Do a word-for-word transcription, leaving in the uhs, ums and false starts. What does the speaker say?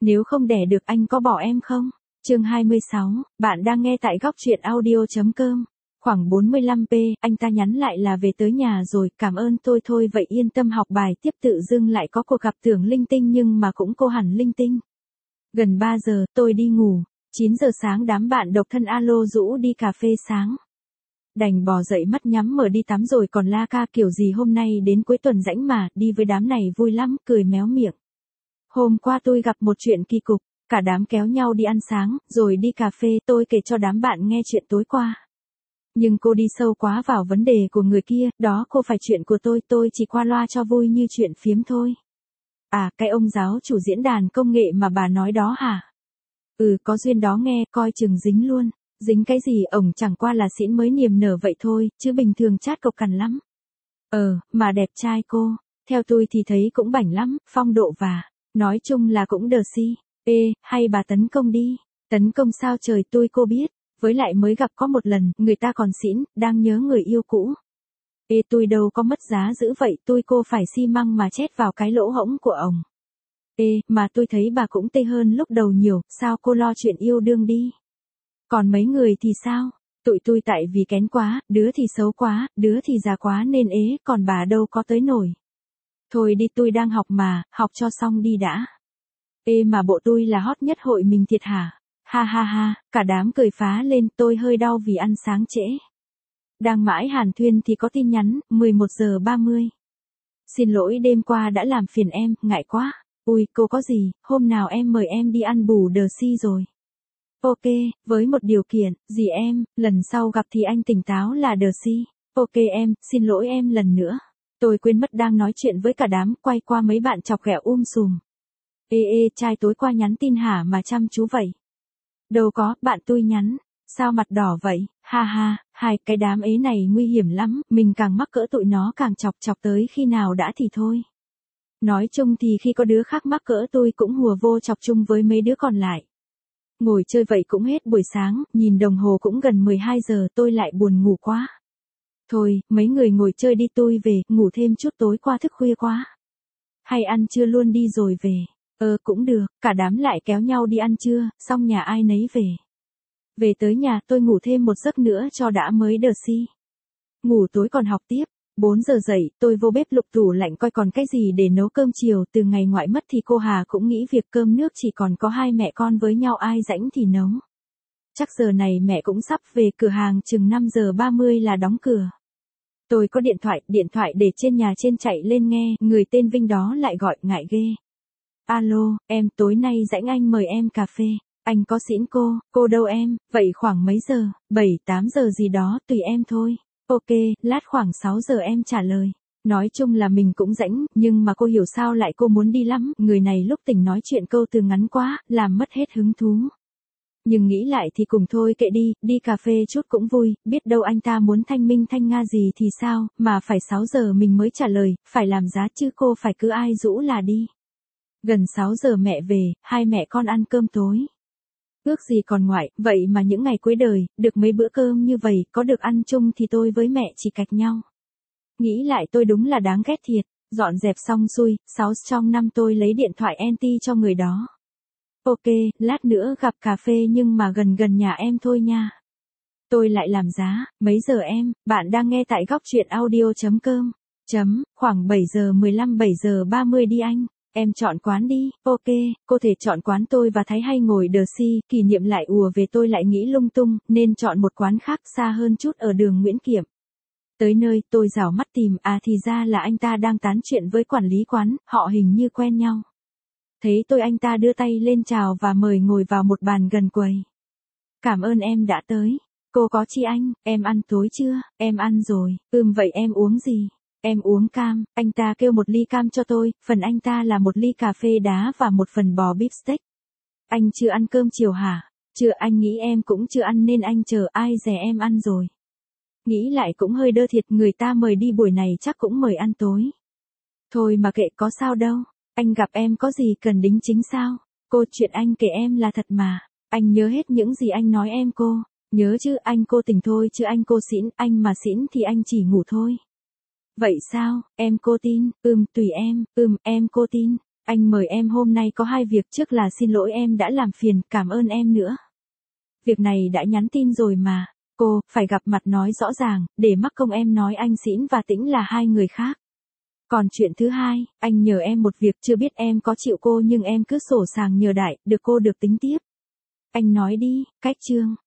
Nếu không đẻ được anh có bỏ em không? Chương hai mươi sáu, bạn đang nghe tại góc truyện audio.com. Khoảng bốn mươi lăm p, anh ta nhắn lại là về tới nhà rồi, cảm ơn tôi thôi vậy yên tâm học bài tiếp. Tự dưng lại có cuộc gặp tưởng linh tinh nhưng mà cũng cô hẳn linh tinh. Gần ba giờ, tôi đi ngủ. chín giờ sáng đám bạn độc thân alo rũ đi cà phê sáng. Đành bò dậy mắt nhắm mở đi tắm rồi còn la ca kiểu gì hôm nay đến cuối tuần rảnh mà, đi với đám này vui lắm, cười méo miệng. Hôm qua tôi gặp một chuyện kỳ cục, cả đám kéo nhau đi ăn sáng, rồi đi cà phê, tôi kể cho đám bạn nghe chuyện tối qua. Nhưng cô đi sâu quá vào vấn đề của người kia, đó cô phải chuyện của tôi, tôi chỉ qua loa cho vui như chuyện phiếm thôi. À, cái ông giáo chủ diễn đàn công nghệ mà bà nói đó hả? Ừ, có duyên đó nghe, coi chừng dính luôn. Dính cái gì, ổng chẳng qua là xỉn mới niềm nở vậy thôi, chứ bình thường chát cộc cằn lắm. Ờ, mà đẹp trai cô, theo tôi thì thấy cũng bảnh lắm, phong độ và, nói chung là cũng đờ si. Ê, hay bà tấn công đi. Tấn công sao trời, tôi cô biết, với lại mới gặp có một lần, người ta còn xỉn, đang nhớ người yêu cũ. Ê, tôi đâu có mất giá dữ vậy, tôi cô phải xi măng mà chét vào cái lỗ hổng của ổng. Ê, mà tôi thấy bà cũng tê hơn lúc đầu nhiều, sao cô lo chuyện yêu đương đi. Còn mấy người thì sao? Tụi tôi tại vì kén quá, đứa thì xấu quá, đứa thì già quá nên ế, còn bà đâu có tới nổi. Thôi đi, tôi đang học mà, học cho xong đi đã. Ê mà bộ tôi là hot nhất hội mình thiệt hả? Ha ha ha, cả đám cười phá lên, tôi hơi đau vì ăn sáng trễ. Đang mãi hàn thuyên thì có tin nhắn, mười một giờ ba mươi. Xin lỗi đêm qua đã làm phiền em, ngại quá. Ui, cô có gì, hôm nào em mời em đi ăn bù đờ si rồi. Ok, với một điều kiện, gì em, lần sau gặp thì anh tỉnh táo là đờ si. Ok em, xin lỗi em lần nữa. Tôi quên mất đang nói chuyện với cả đám, quay qua mấy bạn chọc ghẹo um sùm. Ê ê, trai tối qua nhắn tin hả mà chăm chú vậy? Đâu có, bạn tôi nhắn. Sao mặt đỏ vậy? Ha ha, hai cái đám ế này nguy hiểm lắm, mình càng mắc cỡ tụi nó càng chọc chọc tới khi nào đã thì thôi. Nói chung thì khi có đứa khác mắc cỡ tôi cũng hùa vô chọc chung với mấy đứa còn lại. Ngồi chơi vậy cũng hết buổi sáng, nhìn đồng hồ cũng gần mười hai giờ, tôi lại buồn ngủ quá. Thôi, mấy người ngồi chơi đi, tôi về, ngủ thêm chút, tối qua thức khuya quá. Hay ăn trưa luôn đi rồi về. Ờ cũng được, cả đám lại kéo nhau đi ăn trưa, xong nhà ai nấy về. Về tới nhà tôi ngủ thêm một giấc nữa cho đã mới đờ si. Ngủ tối còn học tiếp. bốn giờ dậy, tôi vô bếp lục tủ lạnh coi còn cái gì để nấu cơm chiều. Từ ngày ngoại mất thì cô Hà cũng nghĩ việc cơm nước chỉ còn có hai mẹ con với nhau, ai rảnh thì nấu. Chắc giờ này mẹ cũng sắp về, cửa hàng chừng năm giờ ba mươi là đóng cửa. Tôi có điện thoại, điện thoại để trên nhà trên chạy lên nghe, người tên Vinh đó lại gọi, ngại ghê. Alo, em, tối nay rảnh anh mời em cà phê. Anh có xỉn cô, cô đâu em, vậy khoảng mấy giờ, bảy, tám giờ gì đó, tùy em thôi. Ok, lát khoảng sáu giờ em trả lời. Nói chung là mình cũng rảnh, nhưng mà cô hiểu sao lại cô muốn đi lắm, người này lúc tỉnh nói chuyện câu từ ngắn quá, làm mất hết hứng thú. Nhưng nghĩ lại thì cùng thôi kệ đi, đi cà phê chút cũng vui, biết đâu anh ta muốn thanh minh thanh nga gì thì sao, mà phải sáu giờ mình mới trả lời, phải làm giá chứ cô phải cứ ai rũ là đi. Gần sáu giờ mẹ về, hai mẹ con ăn cơm tối. Ước gì còn ngoại, vậy mà những ngày cuối đời, được mấy bữa cơm như vậy, có được ăn chung thì tôi với mẹ chỉ cạch nhau. Nghĩ lại tôi đúng là đáng ghét thiệt, dọn dẹp xong xuôi, sáu trong năm tôi lấy điện thoại anti cho người đó. Ok, lát nữa gặp cà phê nhưng mà gần gần nhà em thôi nha. Tôi lại làm giá, mấy giờ em, bạn đang nghe tại góc truyện audio.com. Chấm, khoảng bảy giờ mười lăm, bảy giờ ba mươi đi anh. Em chọn quán đi, ok, cô thể chọn quán tôi và Thái hay ngồi đờ si, kỷ niệm lại ùa về tôi lại nghĩ lung tung, nên chọn một quán khác xa hơn chút ở đường Nguyễn Kiệm. Tới nơi, tôi rảo mắt tìm, à thì ra là anh ta đang tán chuyện với quản lý quán, họ hình như quen nhau. Thấy tôi anh ta đưa tay lên chào và mời ngồi vào một bàn gần quầy. Cảm ơn em đã tới. Cô có chi anh, em ăn tối chưa? Em ăn rồi, ừm vậy em uống gì? Em uống cam, anh ta kêu một ly cam cho tôi, phần anh ta là một ly cà phê đá và một phần bò beef steak. Anh chưa ăn cơm chiều hả? Chưa, anh nghĩ em cũng chưa ăn nên anh chờ ai dè em ăn rồi. Nghĩ lại cũng hơi đơ thiệt, người ta mời đi buổi này chắc cũng mời ăn tối. Thôi mà kệ, có sao đâu, anh gặp em có gì cần đính chính sao? Cô, chuyện anh kể em là thật mà, anh nhớ hết những gì anh nói em cô. Nhớ chứ, anh cô tình thôi chứ anh cô xỉn, anh mà xỉn thì anh chỉ ngủ thôi. Vậy sao, em cô tin, ừm tùy em, ừm em cô tin. Anh mời em hôm nay có hai việc, trước là xin lỗi em đã làm phiền, cảm ơn em nữa. Việc này đã nhắn tin rồi mà. Cô, phải gặp mặt nói rõ ràng, để mắc công em nói anh Xĩn và Tĩnh là hai người khác. Còn chuyện thứ hai, anh nhờ em một việc, chưa biết em có chịu cô nhưng em cứ sổ sàng nhờ đại, được cô được tính tiếp. Anh nói đi, cách chương.